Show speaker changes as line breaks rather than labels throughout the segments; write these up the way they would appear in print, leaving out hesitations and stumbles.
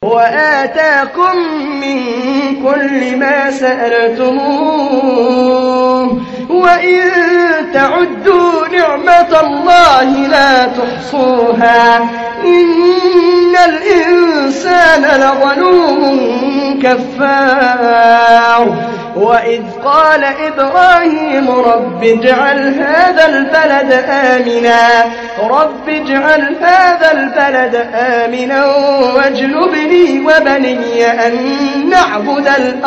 وآتاكم من كل ما سألتموه وإن تعدوا نعمة الله لا تحصوها إن الإنسان لظلوم كفار وإذ قال إبراهيم رب اجعل هذا البلد آمنا واجنبني وبني أن نعبد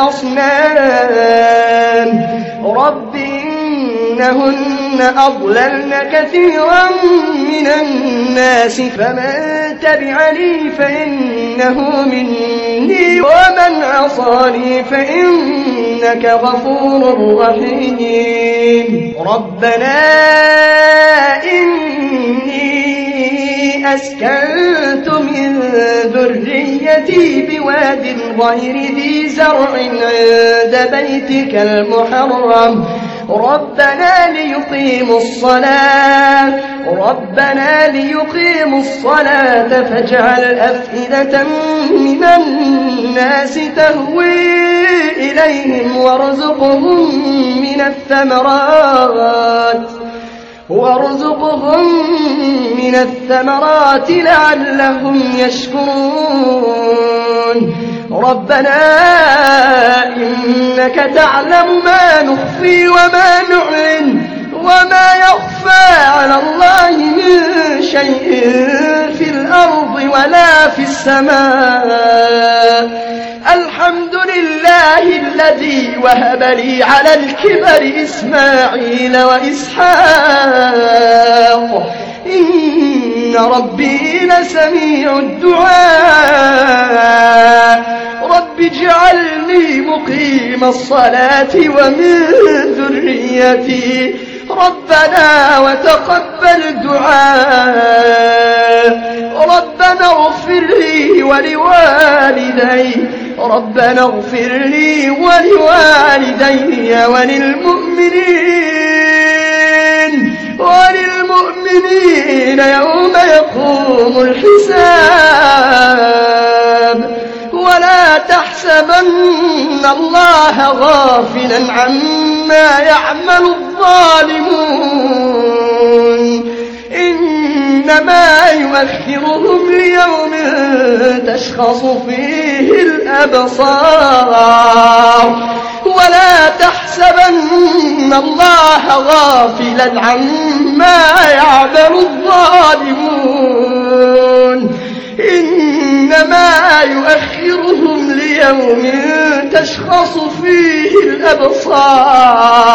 الأصنام رب إنهن أضللن كثيرا من الناس فمن تبعني فإنه مني ومن عصاني فإنك غفور رحيم ربنا إني أسكنت من ذريتي بواد غير ذي زرع عند بيتك المحرم ربنا ليقيموا الصلاة فاجعل أفئدة من الناس تهوي إليهم وارزقهم من الثمرات لعلهم يشكرون ربنا إنك تعلم ما نخفي وما نعلن وما يخفى على الله من شيء في الأرض ولا في السماء الحمد لله الذي وهب لي على الكبر إسماعيل وإسحاق إن ربي لسميع الدعاء رب اجعلني مقيم الصلاة ومن ذريتي ربنا وتقبل دعاء ربنا اغفر لي ولوالدي وللمؤمنين يوم يقوم الحساب ولا تحسبن الله غافلا عما يعمل الظالمون إنما يؤخرهم ليوم تشخص فيه الأبصار ولا تحسبن الله غافلا عما يعمل الظالمون إنما يؤخرهم ليوم تشخص فيه الأبصار